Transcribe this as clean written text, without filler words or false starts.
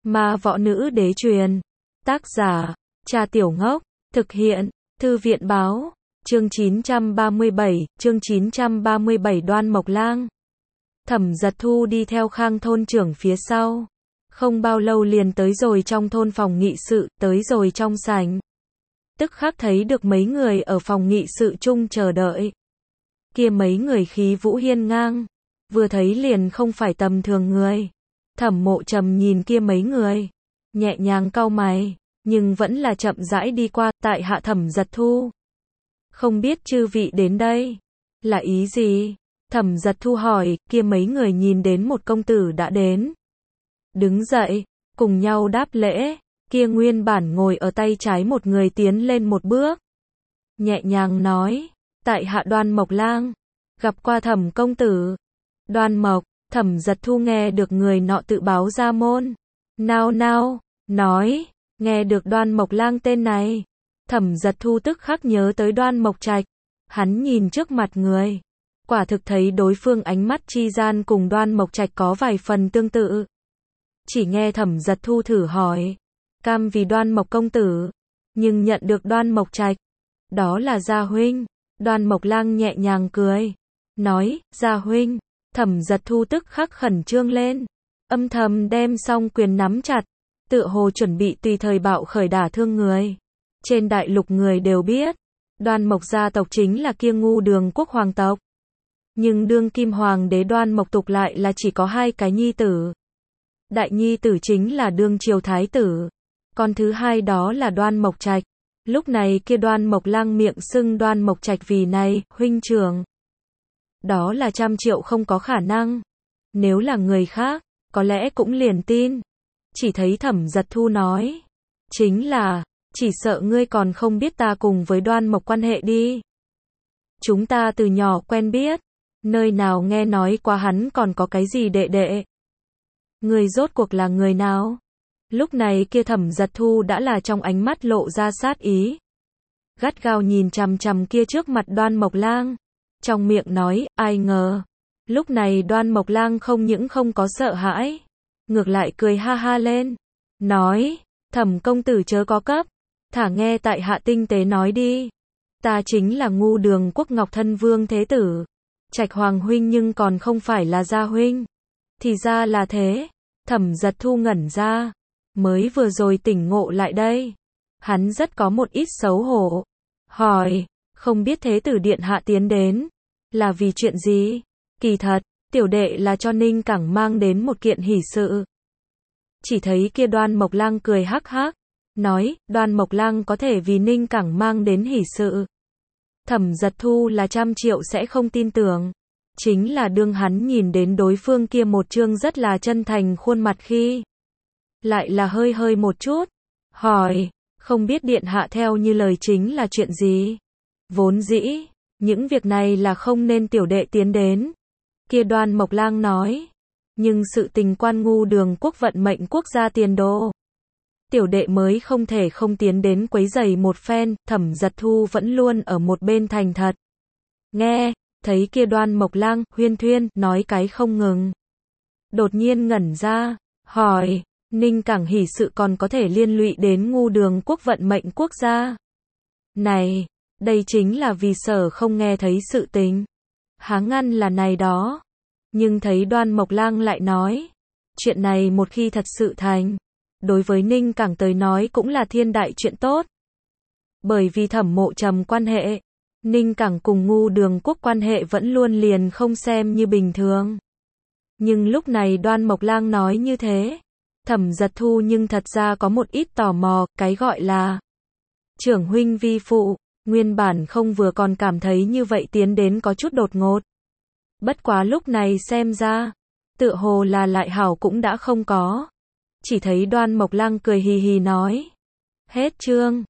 Ma võ nữ đế truyền. Tác giả, Trà Tiểu Ngốc. Thực hiện, Thư viện báo. Chương 937, Đoan Mộc Lang. Thẩm Giật Thu đi theo Khang thôn trưởng phía sau. Không bao lâu liền tới rồi trong thôn phòng nghị sự, tới rồi trong sảnh. Tức khắc thấy được mấy người ở phòng nghị sự chung chờ đợi. Kia mấy người khí vũ hiên ngang, vừa thấy liền không phải tầm thường người. Thẩm Mộ Trầm nhìn kia mấy người, nhẹ nhàng cau mày, nhưng vẫn là chậm rãi đi qua, tại hạ Thẩm Giật Thu. Không biết chư vị đến đây là ý gì? Thẩm Giật Thu hỏi, kia mấy người nhìn đến một công tử đã đến. Đứng dậy, cùng nhau đáp lễ, kia nguyên bản ngồi ở tay trái một người tiến lên một bước. Nhẹ nhàng nói, tại hạ Đoan Mộc Lang, gặp qua Thẩm công tử. Đoan Mộc, Thẩm Giật Thu nghe được người nọ tự báo ra môn. Nao nao, nói, nghe được Đoan Mộc Lang tên này. Thẩm Giật Thu tức khắc nhớ tới Đoan Mộc Trạch. Hắn nhìn trước mặt người, quả thực thấy đối phương ánh mắt chi gian cùng Đoan Mộc Trạch có vài phần tương tự. Chỉ nghe Thẩm Giật Thu thử hỏi, cam vì Đoan Mộc công tử, nhưng nhận được Đoan Mộc Trạch, đó là Gia huynh. Đoan Mộc Lang nhẹ nhàng cười, nói, Gia huynh. Thẩm Giật Thu tức khắc khẩn trương lên, âm thầm đem song quyền nắm chặt, tựa hồ chuẩn bị tùy thời bạo khởi đả thương người. Trên đại lục người đều biết, Đoan Mộc gia tộc chính là kia Ngu Đường quốc hoàng tộc. Nhưng đương kim hoàng đế Đoan Mộc Tục lại là chỉ có 2 cái nhi tử. Đại nhi tử chính là đương triều thái tử, con thứ hai đó là Đoan Mộc Trạch. Lúc này kia Đoan Mộc Lang miệng xưng Đoan Mộc Trạch vì này, huynh trưởng. Đó là 100 triệu không có khả năng. Nếu là người khác, có lẽ cũng liền tin. Chỉ thấy Thẩm Giật Thu nói, chính là, chỉ sợ ngươi còn không biết ta cùng với Đoan Mộc quan hệ đi. Chúng ta từ nhỏ quen biết, nơi nào nghe nói qua hắn còn có cái gì đệ đệ. Ngươi rốt cuộc là người nào? Lúc này kia Thẩm Giật Thu đã là trong ánh mắt lộ ra sát ý. Gắt gao nhìn chằm chằm kia trước mặt Đoan Mộc Lang. Trong miệng nói, ai ngờ. Lúc này Đoan Mộc Lang không những không có sợ hãi, ngược lại cười ha ha lên. Nói, Thẩm công tử chớ có cấp, thả nghe tại hạ tinh tế nói đi. Ta chính là Ngu Đường quốc Ngọc Thân Vương Thế Tử. Trạch Hoàng huynh nhưng còn không phải là Gia huynh. Thì ra là thế. Thẩm Giật Thu ngẩn ra, mới vừa rồi tỉnh ngộ lại đây. Hắn rất có một ít xấu hổ. Hỏi, không biết Thế Tử điện hạ tiến đến là vì chuyện gì? Kỳ thật, tiểu đệ là cho Ninh Cảng mang đến một kiện hỷ sự. Chỉ thấy kia Đoan Mộc Lang cười hắc hắc, nói, Đoan Mộc Lang có thể vì Ninh Cảng mang đến hỷ sự. Thẩm Giật Thu là 100 triệu sẽ không tin tưởng. Chính là đương hắn nhìn đến đối phương kia một trương rất là chân thành khuôn mặt khi, lại là hơi hơi một chút. Hỏi, không biết điện hạ theo như lời chính là chuyện gì? Vốn dĩ, những việc này là không nên tiểu đệ tiến đến. Kia Đoan Mộc Lang nói, nhưng sự tình quan Ngu Đường quốc vận mệnh quốc gia tiền đồ, tiểu đệ mới không thể không tiến đến quấy rầy một phen. Thẩm Giật Thu vẫn luôn ở một bên thành thật. Nghe, thấy kia Đoan Mộc Lang, huyên thuyên, nói cái không ngừng. Đột nhiên ngẩn ra, hỏi, Ninh Cảng hỷ sự còn có thể liên lụy đến Ngu Đường quốc vận mệnh quốc gia. Này, đây chính là vì sở không nghe thấy sự tình. Há ngăn là này đó. Nhưng thấy Đoan Mộc Lang lại nói, chuyện này một khi thật sự thành, đối với Ninh Cảng tới nói cũng là thiên đại chuyện tốt. Bởi vì Thẩm Mộ Trầm quan hệ, Ninh Cảng cùng Ngu Đường quốc quan hệ vẫn luôn liền không xem như bình thường. Nhưng lúc này Đoan Mộc Lang nói như thế, Thẩm Giật Thu nhưng thật ra có một ít tò mò, cái gọi là trưởng huynh vi phụ, nguyên bản không vừa còn cảm thấy như vậy tiến đến có chút đột ngột. Bất quá lúc này xem ra, tựa hồ là lại hảo cũng đã không có. Chỉ thấy Đoan Mộc Lang cười hì hì nói, hết chương.